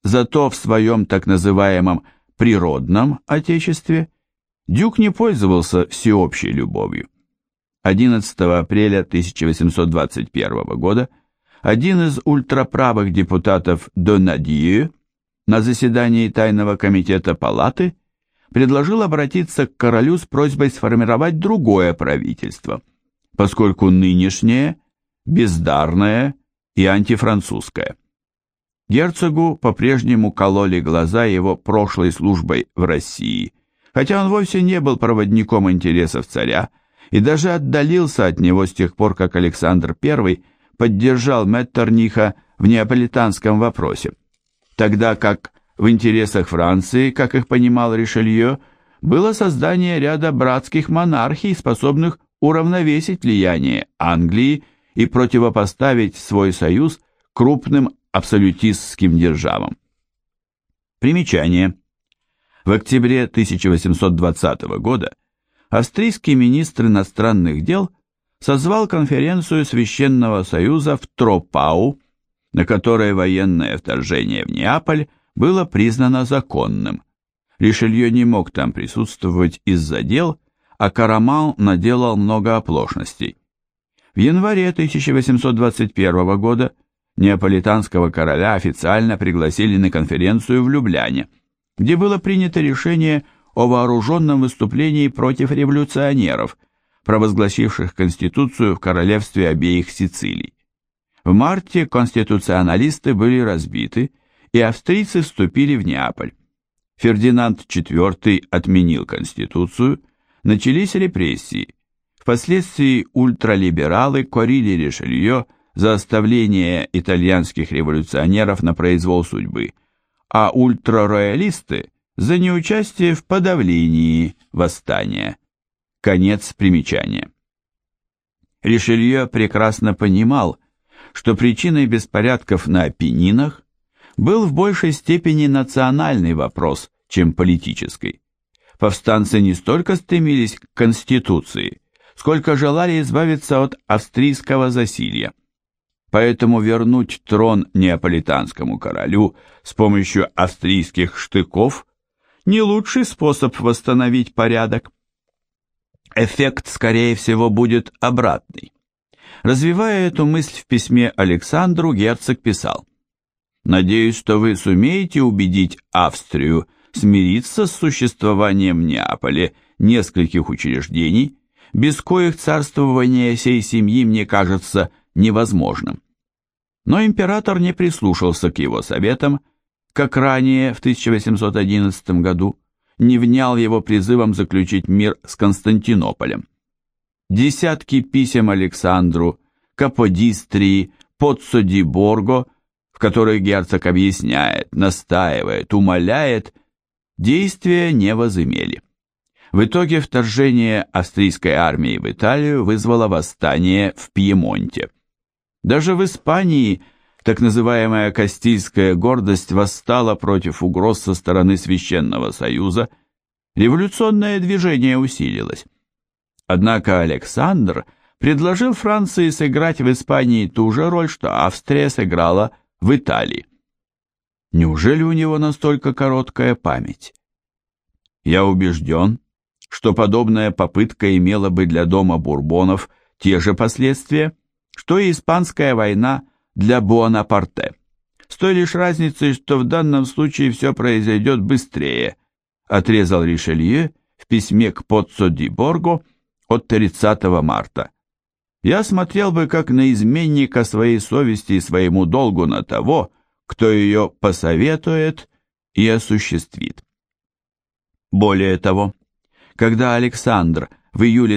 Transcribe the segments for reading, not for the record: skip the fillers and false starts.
Зато в своем так называемом «природном отечестве» Дюк не пользовался всеобщей любовью. 11 апреля 1821 года один из ультраправых депутатов Донадье на заседании Тайного комитета Палаты предложил обратиться к королю с просьбой сформировать другое правительство, поскольку нынешнее бездарное и антифранцузское. Герцогу по-прежнему кололи глаза его прошлой службой в России, хотя он вовсе не был проводником интересов царя и даже отдалился от него с тех пор, как Александр I поддержал Меттерниха в неаполитанском вопросе, тогда как в интересах Франции, как их понимал Ришелье, было создание ряда братских монархий, способных уравновесить влияние Англии и противопоставить свой союз крупным абсолютистским державам. Примечание. В октябре 1820 года австрийский министр иностранных дел созвал конференцию Священного Союза в Тропау, на которой военное вторжение в Неаполь было признано законным. Ришелье не мог там присутствовать из-за дел, а Караман наделал много оплошностей. В январе 1821 года неаполитанского короля официально пригласили на конференцию в Любляне, где было принято решение о вооруженном выступлении против революционеров, провозгласивших конституцию в королевстве обеих Сицилий. В марте конституционалисты были разбиты, и австрийцы вступили в Неаполь. Фердинанд IV отменил конституцию, начались репрессии. Впоследствии ультралибералы корили Ришелье за оставление итальянских революционеров на произвол судьбы, а ультрароялисты за неучастие в подавлении восстания. Конец примечания. Ришелье прекрасно понимал, что причиной беспорядков на Апеннинах был в большей степени национальный вопрос, чем политический. Повстанцы не столько стремились к конституции, сколько желали избавиться от австрийского засилья. Поэтому вернуть трон неаполитанскому королю с помощью австрийских штыков не лучший способ восстановить порядок. Эффект, скорее всего, будет обратный. Развивая эту мысль в письме Александру, герцог писал: «Надеюсь, что вы сумеете убедить Австрию смириться с существованием в Неаполе нескольких учреждений, без коих царствование сей семьи мне кажется невозможным». Но император не прислушался к его советам, как ранее в 1811 году не внял его призывом заключить мир с Константинополем. Десятки писем Александру, Каподистрии, Поццо-ди-Борго, в которых герцог объясняет, настаивает, умоляет, действия не возымели. В итоге вторжение австрийской армии в Италию вызвало восстание в Пьемонте. Даже в Испании так называемая Кастильская гордость восстала против угроз со стороны Священного Союза, революционное движение усилилось. Однако Александр предложил Франции сыграть в Испании ту же роль, что Австрия сыграла в Италии. Неужели у него настолько короткая память? Я убежден, что подобная попытка имела бы для дома Бурбонов те же последствия, что и Испанская война для Буонапарте, с той лишь разницей, что в данном случае все произойдет быстрее, отрезал Ришелье в письме к Поццо-ди-Борго от 30 марта. Я смотрел бы как на изменника своей совести и своему долгу на того, кто ее посоветует и осуществит. Более того, когда Александр в июле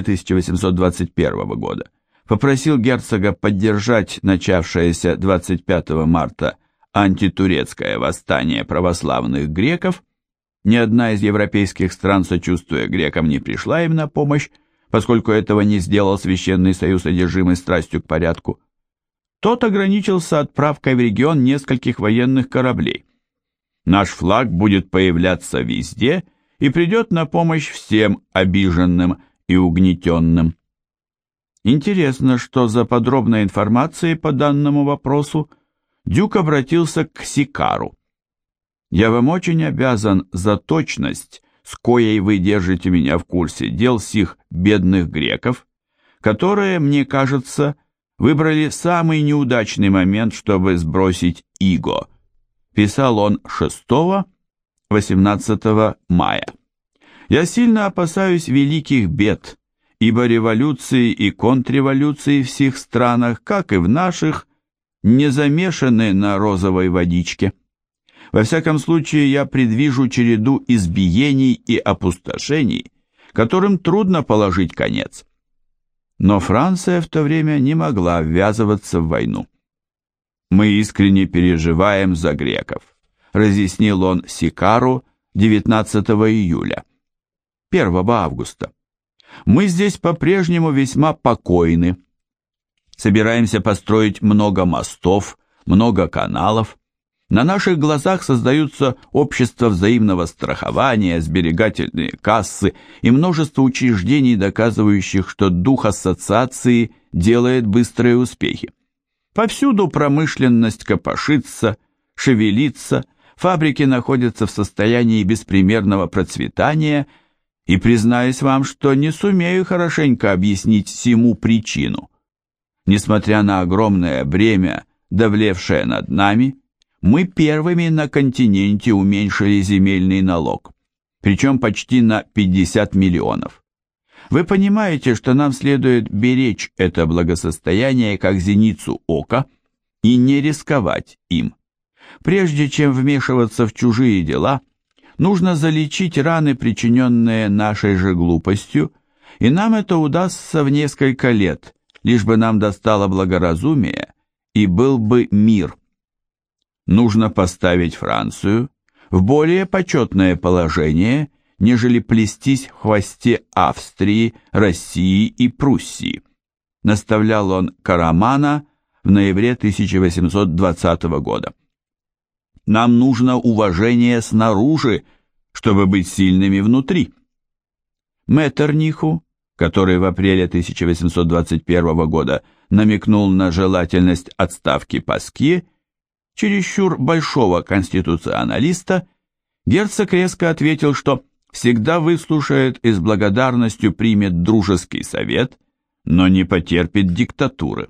1821 года попросил герцога поддержать начавшееся 25 марта антитурецкое восстание православных греков, ни одна из европейских стран, сочувствуя грекам, не пришла им на помощь, поскольку этого не сделал Священный Союз, одержимый страстью к порядку. Тот ограничился отправкой в регион нескольких военных кораблей. Наш флаг будет появляться везде и придет на помощь всем обиженным и угнетенным. Интересно, что за подробной информацией по данному вопросу Дюк обратился к Сикару. Я вам очень обязан за точность, с коей вы держите меня в курсе дел сих бедных греков, которые, мне кажется, выбрали самый неудачный момент, чтобы сбросить иго. Писал он 6-18 мая. Я сильно опасаюсь великих бед, ибо революции и контрреволюции в сих странах, как и в наших, не замешаны на розовой водичке. Во всяком случае, я предвижу череду избиений и опустошений, которым трудно положить конец. Но Франция в то время не могла ввязываться в войну. «Мы искренне переживаем за греков», разъяснил он Сикару 19 июля. 1 августа. «Мы здесь по-прежнему весьма покойны. Собираемся построить много мостов, много каналов. На наших глазах создаются общества взаимного страхования, сберегательные кассы и множество учреждений, доказывающих, что дух ассоциации делает быстрые успехи. Повсюду промышленность копошится, шевелится, фабрики находятся в состоянии беспримерного процветания, и признаюсь вам, что не сумею хорошенько объяснить сему причину. Несмотря на огромное бремя, давлевшее над нами, мы первыми на континенте уменьшили земельный налог, причем почти на 50 миллионов. Вы понимаете, что нам следует беречь это благосостояние как зеницу ока и не рисковать им. Прежде чем вмешиваться в чужие дела, нужно залечить раны, причиненные нашей же глупостью, и нам это удастся в несколько лет, лишь бы нам достало благоразумие и был бы мир. Нужно поставить Францию в более почетное положение, нежели плестись в хвосте Австрии, России и Пруссии, наставлял он Карамана в ноябре 1820 года. Нам нужно уважение снаружи, чтобы быть сильными внутри. Меттерниху, который в апреле 1821 года намекнул на желательность отставки Паскье, чересчур большого конституционалиста, герцог резко ответил, что всегда выслушает и с благодарностью примет дружеский совет, но не потерпит диктатуры.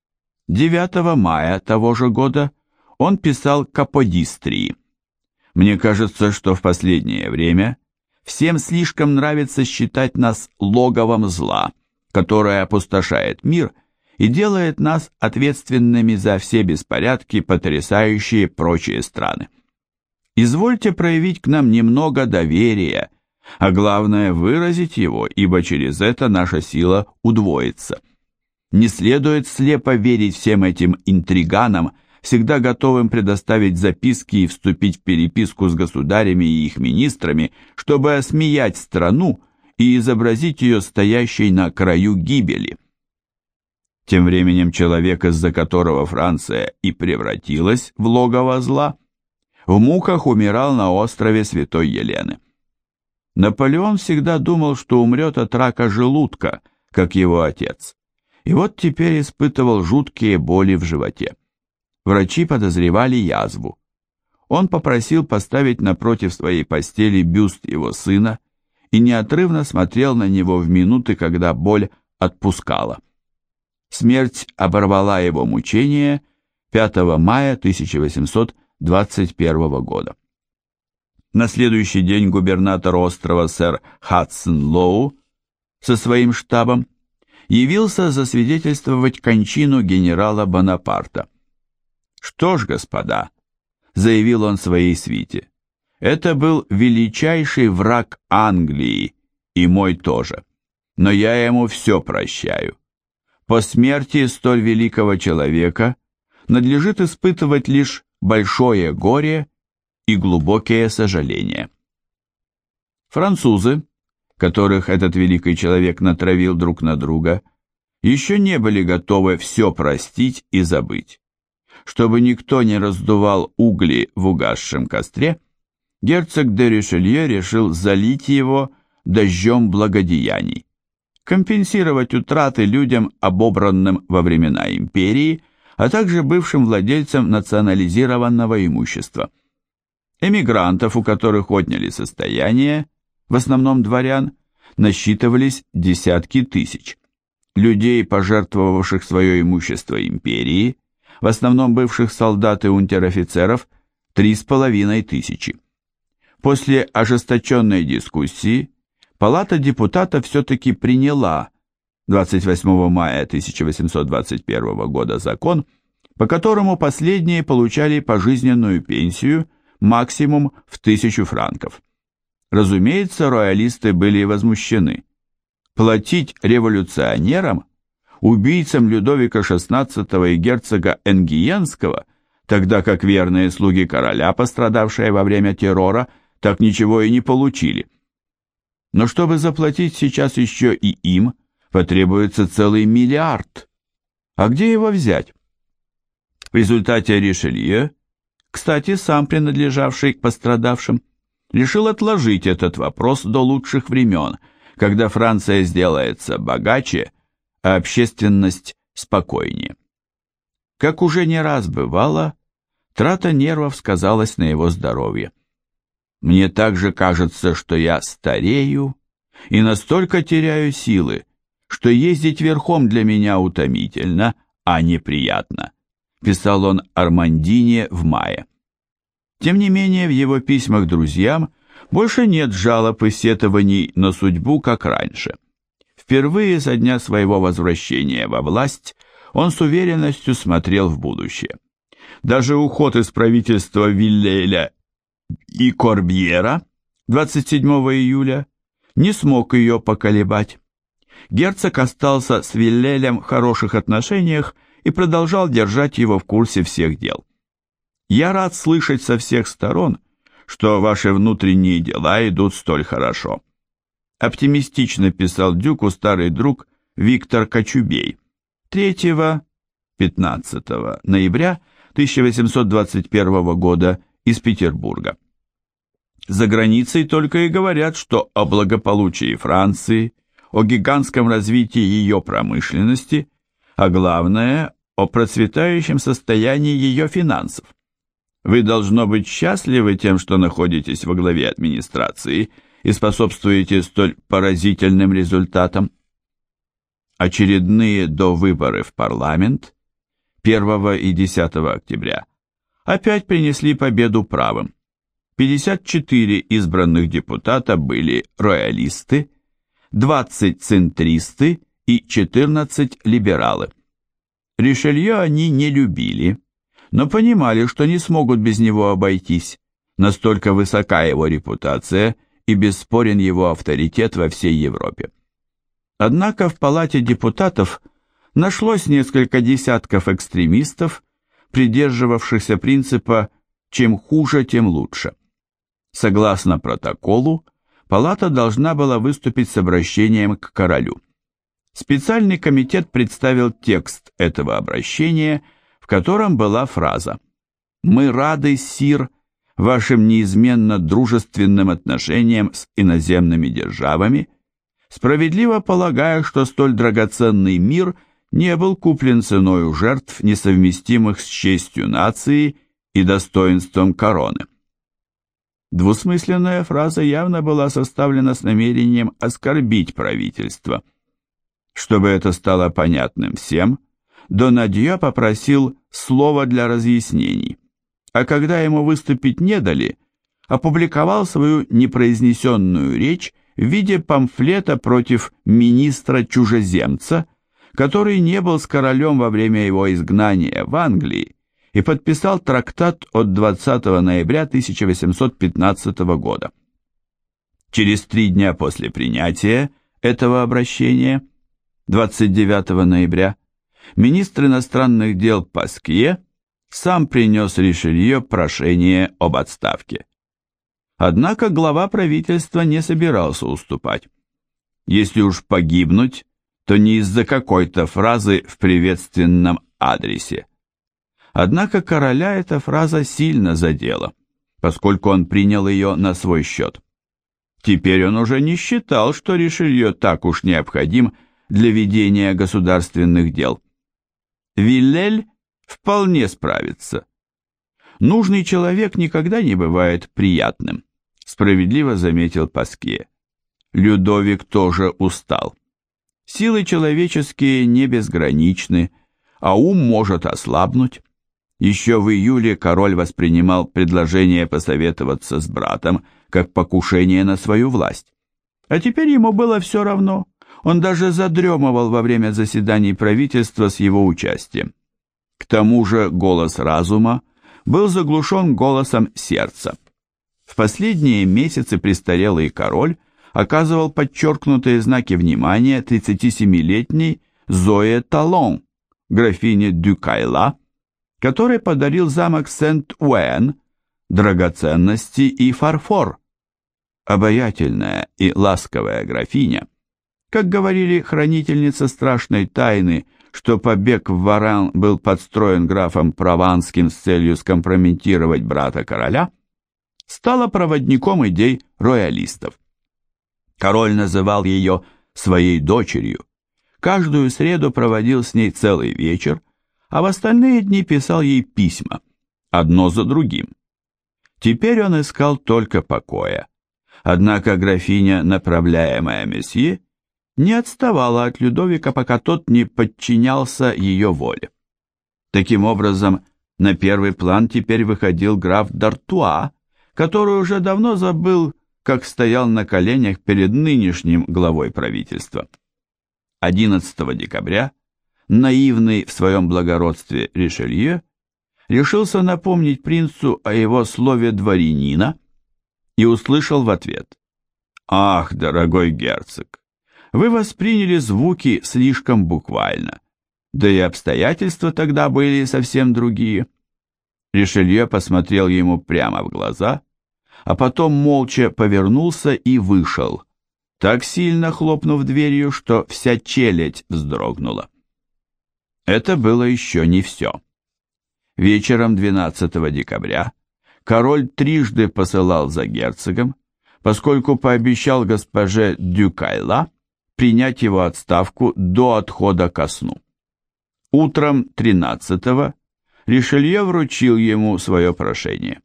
9 мая того же года он писал Каподистрии. «Мне кажется, что в последнее время всем слишком нравится считать нас логовом зла, которое опустошает мир и делает нас ответственными за все беспорядки, потрясающие прочие страны. Извольте проявить к нам немного доверия, а главное выразить его, ибо через это наша сила удвоится. Не следует слепо верить всем этим интриганам, всегда готовым предоставить записки и вступить в переписку с государями и их министрами, чтобы осмеять страну и изобразить ее стоящей на краю гибели». Тем временем человек, из-за которого Франция и превратилась в логово зла, в муках умирал на острове Святой Елены. Наполеон всегда думал, что умрет от рака желудка, как его отец, и вот теперь испытывал жуткие боли в животе. Врачи подозревали язву. Он попросил поставить напротив своей постели бюст его сына и неотрывно смотрел на него в минуты, когда боль отпускала. Смерть оборвала его мучения 5 мая 1821 года. На следующий день губернатор острова сэр Хадсон Лоу со своим штабом явился засвидетельствовать кончину генерала Бонапарта. «Что ж, господа», — заявил он своей свите, — «это был величайший враг Англии, и мой тоже, но я ему все прощаю. По смерти столь великого человека надлежит испытывать лишь большое горе и глубокие сожаления». Французы, которых этот великий человек натравил друг на друга, еще не были готовы все простить и забыть. Чтобы никто не раздувал угли в угасшем костре, герцог де Ришелье решил залить его дождем благодеяний, компенсировать утраты людям, обобранным во времена империи, а также бывшим владельцам национализированного имущества. Эмигрантов, у которых отняли состояние, в основном дворян, насчитывались десятки тысяч. Людей, пожертвовавших свое имущество империи, в основном бывших солдат и унтер-офицеров, 3500. После ожесточенной дискуссии Палата депутатов все-таки приняла 28 мая 1821 года закон, по которому последние получали пожизненную пенсию максимум в 1000 франков. Разумеется, роялисты были возмущены. Платить революционерам, убийцам Людовика XVI и герцога Энгиенского, тогда как верные слуги короля, пострадавшие во время террора, так ничего и не получили. Но чтобы заплатить сейчас еще и им, потребуется целый миллиард. А где его взять? В результате Ришелье, кстати, сам принадлежавший к пострадавшим, решил отложить этот вопрос до лучших времен, когда Франция сделается богаче, а общественность спокойнее. Как уже не раз бывало, трата нервов сказалась на его здоровье. Мне также кажется, что я старею и настолько теряю силы, что ездить верхом для меня утомительно, а неприятно, писал он Армандине в мае. Тем не менее, в его письмах друзьям больше нет жалоб и сетований на судьбу, как раньше. Впервые со дня своего возвращения во власть он с уверенностью смотрел в будущее. Даже уход из правительства Виллеля и Корбьера 27 июля не смог ее поколебать. Герцог остался с Виллелем в хороших отношениях и продолжал держать его в курсе всех дел. «Я рад слышать со всех сторон, что ваши внутренние дела идут столь хорошо», оптимистично писал Дюку старый друг Виктор Кочубей 3-15 ноября 1821 года из Петербурга. За границей только и говорят, что о благополучии Франции, о гигантском развитии ее промышленности, а главное, о процветающем состоянии ее финансов. Вы должно быть счастливы тем, что находитесь во главе администрации и способствуете столь поразительным результатам. Очередные довыборы в парламент 1 и 10 октября опять принесли победу правым. 54 избранных депутата были роялисты, 20 центристы и 14 либералы. Ришелье они не любили, но понимали, что не смогут без него обойтись, настолько высока его репутация и бесспорен его авторитет во всей Европе. Однако в Палате депутатов нашлось несколько десятков экстремистов, придерживавшихся принципа «чем хуже, тем лучше». Согласно протоколу, Палата должна была выступить с обращением к королю. Специальный комитет представил текст этого обращения, в котором была фраза «Мы рады, сир, вашим неизменно дружественным отношениям с иноземными державами, справедливо полагая, что столь драгоценный мир не был куплен ценою жертв, несовместимых с честью нации и достоинством короны». Двусмысленная фраза явно была составлена с намерением оскорбить правительство. Чтобы это стало понятным всем, Донадье попросил слова для разъяснений, а когда ему выступить не дали, опубликовал свою непроизнесенную речь в виде памфлета против министра-чужеземца, который не был с королем во время его изгнания в Англии, и подписал трактат от 20 ноября 1815 года. Через 3 дня после принятия этого обращения, 29 ноября, министр иностранных дел Паскье сам принес Ришелье прошение об отставке. Однако глава правительства не собирался уступать. Если уж погибнуть, то не из-за какой-то фразы в приветственном адресе. Однако короля эта фраза сильно задела, поскольку он принял ее на свой счет. Теперь он уже не считал, что Ришелье так уж необходим для ведения государственных дел. Виллель вполне справится. Нужный человек никогда не бывает приятным, справедливо заметил Паскье. Людовик тоже устал. Силы человеческие не безграничны, а ум может ослабнуть. Еще в июле король воспринимал предложение посоветоваться с братом как покушение на свою власть. А теперь ему было все равно. Он даже задремывал во время заседаний правительства с его участием. К тому же голос разума был заглушен голосом сердца. В последние месяцы престарелый король оказывал подчеркнутые знаки внимания 37-летней Зое Талон, графине Дюкайла, который подарил замок Сент-Уэн, драгоценности и фарфор. Обаятельная и ласковая графиня, как говорили хранительница страшной тайны, что побег в Варан был подстроен графом Прованским с целью скомпрометировать брата короля, стала проводником идей роялистов. Король называл ее своей дочерью, каждую среду проводил с ней целый вечер, а в остальные дни писал ей письма, одно за другим. Теперь он искал только покоя. Однако графиня, направляемая месье, не отставала от Людовика, пока тот не подчинялся ее воле. Таким образом, на первый план теперь выходил граф д'Артуа, который уже давно забыл, как стоял на коленях перед нынешним главой правительства. 11 декабря наивный в своем благородстве Ришелье решился напомнить принцу о его слове дворянина и услышал в ответ: «Ах, дорогой герцог, вы восприняли звуки слишком буквально, да и обстоятельства тогда были совсем другие». Ришелье посмотрел ему прямо в глаза, а потом молча повернулся и вышел, так сильно хлопнув дверью, что вся челядь вздрогнула. Это было еще не все. Вечером 12 декабря король трижды посылал за герцогом, поскольку пообещал госпоже Дюкайла принять его отставку до отхода ко сну. Утром 13-го Ришелье вручил ему свое прошение.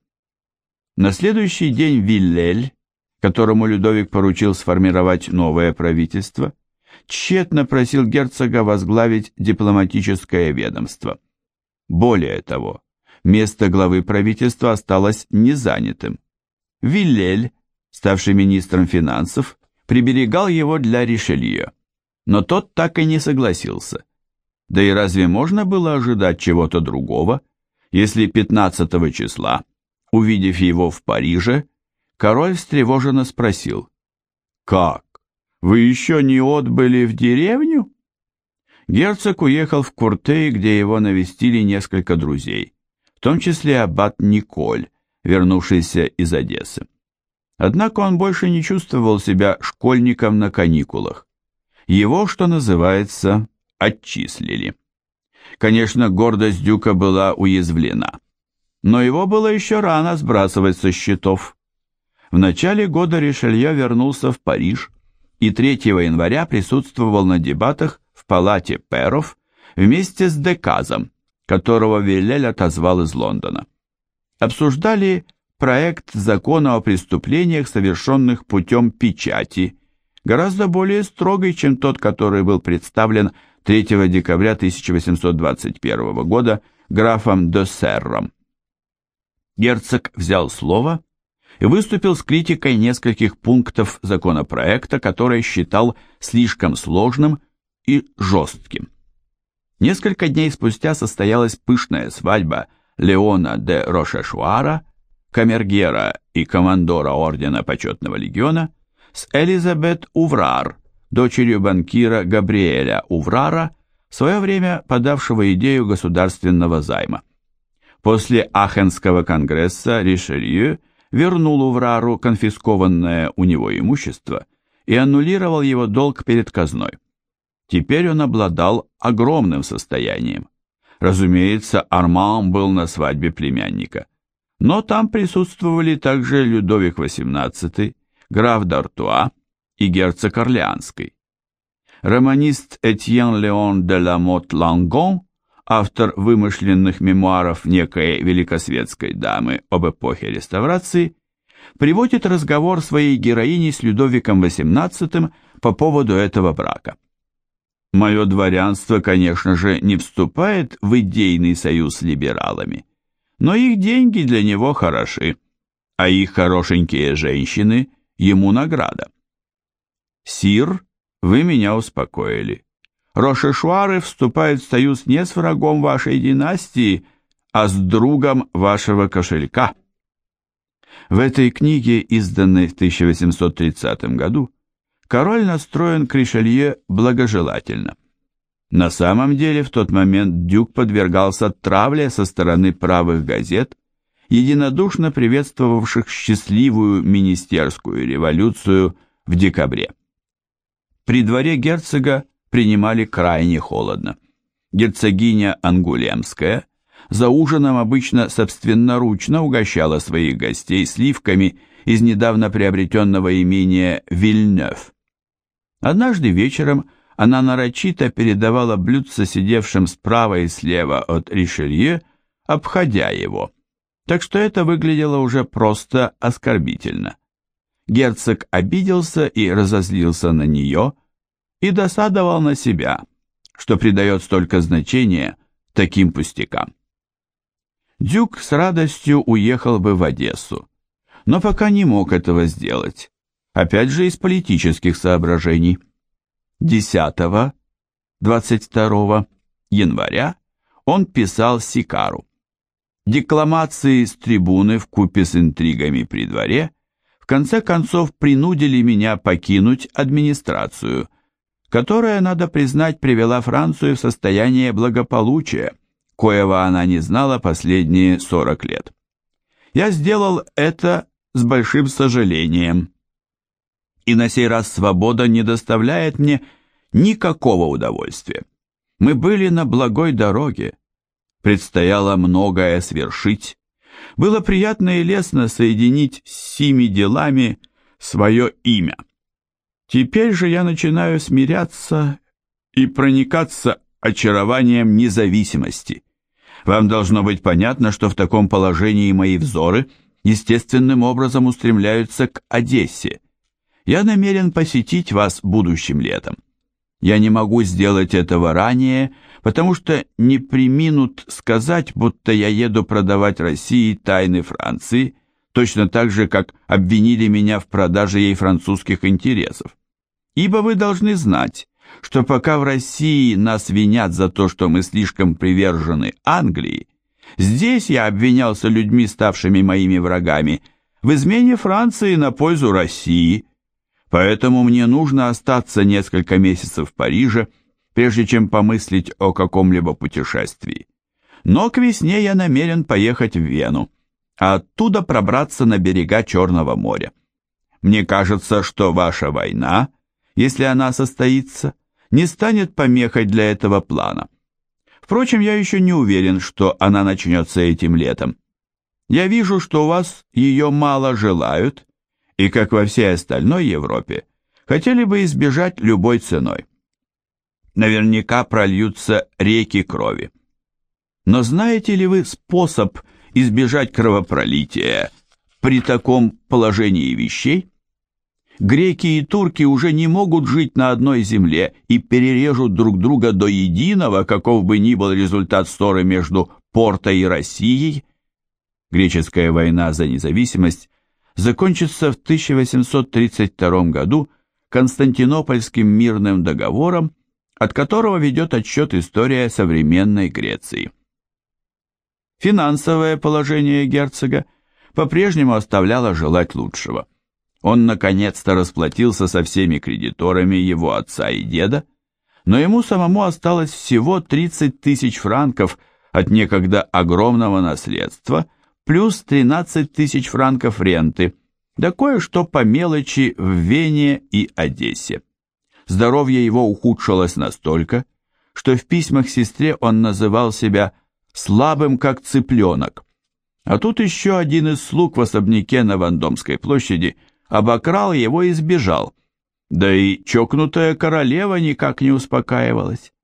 На следующий день Виллель, которому Людовик поручил сформировать новое правительство, тщетно просил герцога возглавить дипломатическое ведомство. Более того, место главы правительства осталось незанятым. Виллель, ставший министром финансов, приберегал его для Ришелье, но тот так и не согласился. Да и разве можно было ожидать чего-то другого, если 15 числа, увидев его в Париже, король встревоженно спросил: «Как? Вы еще не отбыли в деревню?» Герцог уехал в Куртей, где его навестили несколько друзей, в том числе аббат Николь, вернувшийся из Одессы. Однако он больше не чувствовал себя школьником на каникулах. Его, что называется, отчислили. Конечно, гордость дюка была уязвлена, но его было еще рано сбрасывать со счетов. В начале года Ришелье вернулся в Париж и 3 января присутствовал на дебатах в палате пэров вместе с Деказом, которого Виллель отозвал из Лондона. Обсуждали проект закона о преступлениях, совершенных путем печати, гораздо более строгий, чем тот, который был представлен 3 декабря 1821 года графом де Серром. Герцог взял слово и выступил с критикой нескольких пунктов законопроекта, который считал слишком сложным и жестким. Несколько дней спустя состоялась пышная свадьба Леона де Рошешуара, камергера и командора ордена Почетного легиона, с Элизабет Уврар, дочерью банкира Габриэля Уврара, в свое время подавшего идею государственного займа. После Ахенского конгресса Ришелье вернул Уврару конфискованное у него имущество и аннулировал его долг перед казной. Теперь он обладал огромным состоянием. Разумеется, Арман был на свадьбе племянника, но там присутствовали также Людовик XVIII, граф д'Артуа и герцог Орлеанский. Романист Этьен Леон де ла Мот Лангон автор вымышленных мемуаров некой великосветской дамы об эпохе реставрации, приводит разговор своей героини с Людовиком XVIII по поводу этого брака. Мое дворянство, конечно же, не вступает в идейный союз с либералами, но их деньги для него хороши, а их хорошенькие женщины ему награда. Сир, вы меня успокоили. Рошешуары вступают в союз не с врагом вашей династии, а с другом вашего кошелька. В этой книге, изданной в 1830 году, король настроен к Ришелье благожелательно. На самом деле в тот момент дюк подвергался травле со стороны правых газет, единодушно приветствовавших счастливую министерскую революцию в декабре. При дворе герцога принимали крайне холодно. Герцогиня Ангулемская за ужином обычно собственноручно угощала своих гостей сливками из недавно приобретенного имения Вильнёв. Однажды вечером она нарочито передавала блюдце сидевшим справа и слева от Ришелье, обходя его, так что это выглядело уже просто оскорбительно. Герцог обиделся и разозлился на нее и досадовал на себя, что придает столько значения таким пустякам. Дюк с радостью уехал бы в Одессу, но пока не мог этого сделать, опять же из политических соображений. 10-22 января он писал Сикару. Декламации с трибуны вкупе с интригами при дворе в конце концов принудили меня покинуть администрацию, которая, надо признать, привела Францию в состояние благополучия, коего она не знала последние 40 лет. Я сделал это с большим сожалением, и на сей раз свобода не доставляет мне никакого удовольствия. Мы были на благой дороге, предстояло многое свершить, было приятно и лестно соединить с сими делами свое имя. Теперь же я начинаю смиряться и проникаться очарованием независимости. Вам должно быть понятно, что в таком положении мои взоры естественным образом устремляются к Одессе. Я намерен посетить вас будущим летом. Я не могу сделать этого ранее, потому что не преминут сказать, будто я еду продавать России тайны Франции, точно так же, как обвинили меня в продаже ей французских интересов. Ибо вы должны знать, что пока в России нас винят за то, что мы слишком привержены Англии, здесь я обвинялся людьми, ставшими моими врагами, в измене Франции на пользу России. Поэтому мне нужно остаться несколько месяцев в Париже, прежде чем помыслить о каком-либо путешествии. Но к весне я намерен поехать в Вену, а оттуда пробраться на берега Черного моря. Мне кажется, что ваша война, если она состоится, не станет помехой для этого плана. Впрочем, я еще не уверен, что она начнется этим летом. Я вижу, что у вас ее мало желают, и, как во всей остальной Европе, хотели бы избежать любой ценой. Наверняка прольются реки крови. Но знаете ли вы способ избежать кровопролития при таком положении вещей? Греки и турки уже не могут жить на одной земле и перережут друг друга до единого, каков бы ни был результат ссоры между Порто и Россией. Греческая война за независимость закончится в 1832 году Константинопольским мирным договором, от которого ведет отсчет история современной Греции. Финансовое положение герцога по-прежнему оставляло желать лучшего. Он наконец-то расплатился со всеми кредиторами его отца и деда, но ему самому осталось всего 30 тысяч франков от некогда огромного наследства, плюс 13 тысяч франков ренты, да кое-что по мелочи в Вене и Одессе. Здоровье его ухудшилось настолько, что в письмах сестре он называл себя «слабым, как цыпленок». А тут еще один из слуг в особняке на Вандомской площади обокрал его и сбежал, да и чокнутая королева никак не успокаивалась.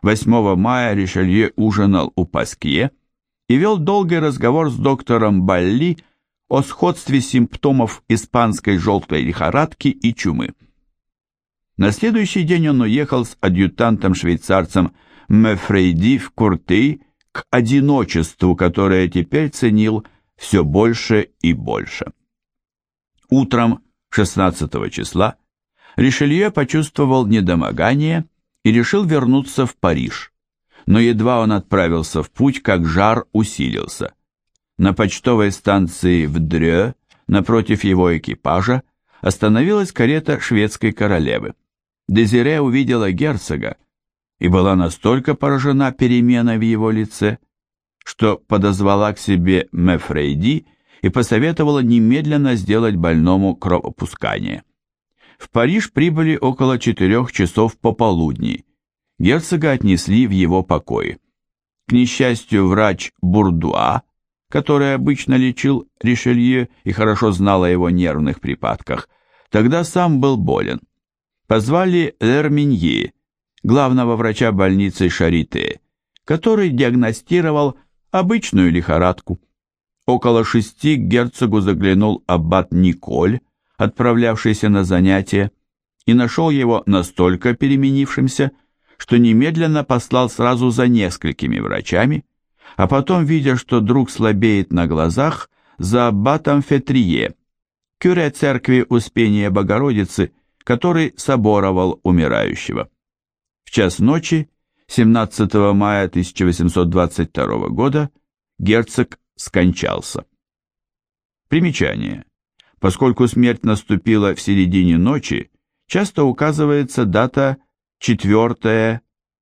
8 мая Ришелье ужинал у Паскье и вел долгий разговор с доктором Балли о сходстве симптомов испанской желтой лихорадки и чумы. На следующий день он уехал с адъютантом-швейцарцем Мефрейди в Куртый к одиночеству, которое теперь ценил все больше и больше. Утром 16 числа Ришелье почувствовал недомогание и решил вернуться в Париж. Но едва он отправился в путь, как жар усилился. На почтовой станции в Дрё, напротив его экипажа, остановилась карета шведской королевы. Дезире увидела герцога и была настолько поражена переменой в его лице, что подозвала к себе Мефрейди и посоветовала немедленно сделать больному кровопускание. В Париж прибыли около 4 часов пополудни. Герцога отнесли в его покои. К несчастью, врач Бурдуа, который обычно лечил Ришелье и хорошо знал о его нервных припадках, тогда сам был болен. Позвали Лерминье, главного врача больницы Шарите, который диагностировал обычную лихорадку. Около 6 к герцогу заглянул аббат Николь, отправлявшийся на занятия, и нашел его настолько переменившимся, что немедленно послал сразу за несколькими врачами, а потом, видя, что друг слабеет на глазах, за аббатом Фетрие, кюре церкви Успения Богородицы, который соборовал умирающего. В час ночи, 17 мая 1822 года, герцог скончался. Примечание. Поскольку смерть наступила в середине ночи, часто указывается дата 4-16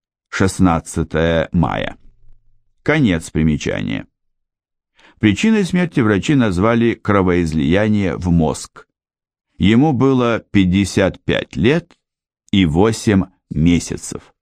мая. Конец примечания. Причиной смерти врачи назвали кровоизлияние в мозг. Ему было 55 лет и 8 месяцев.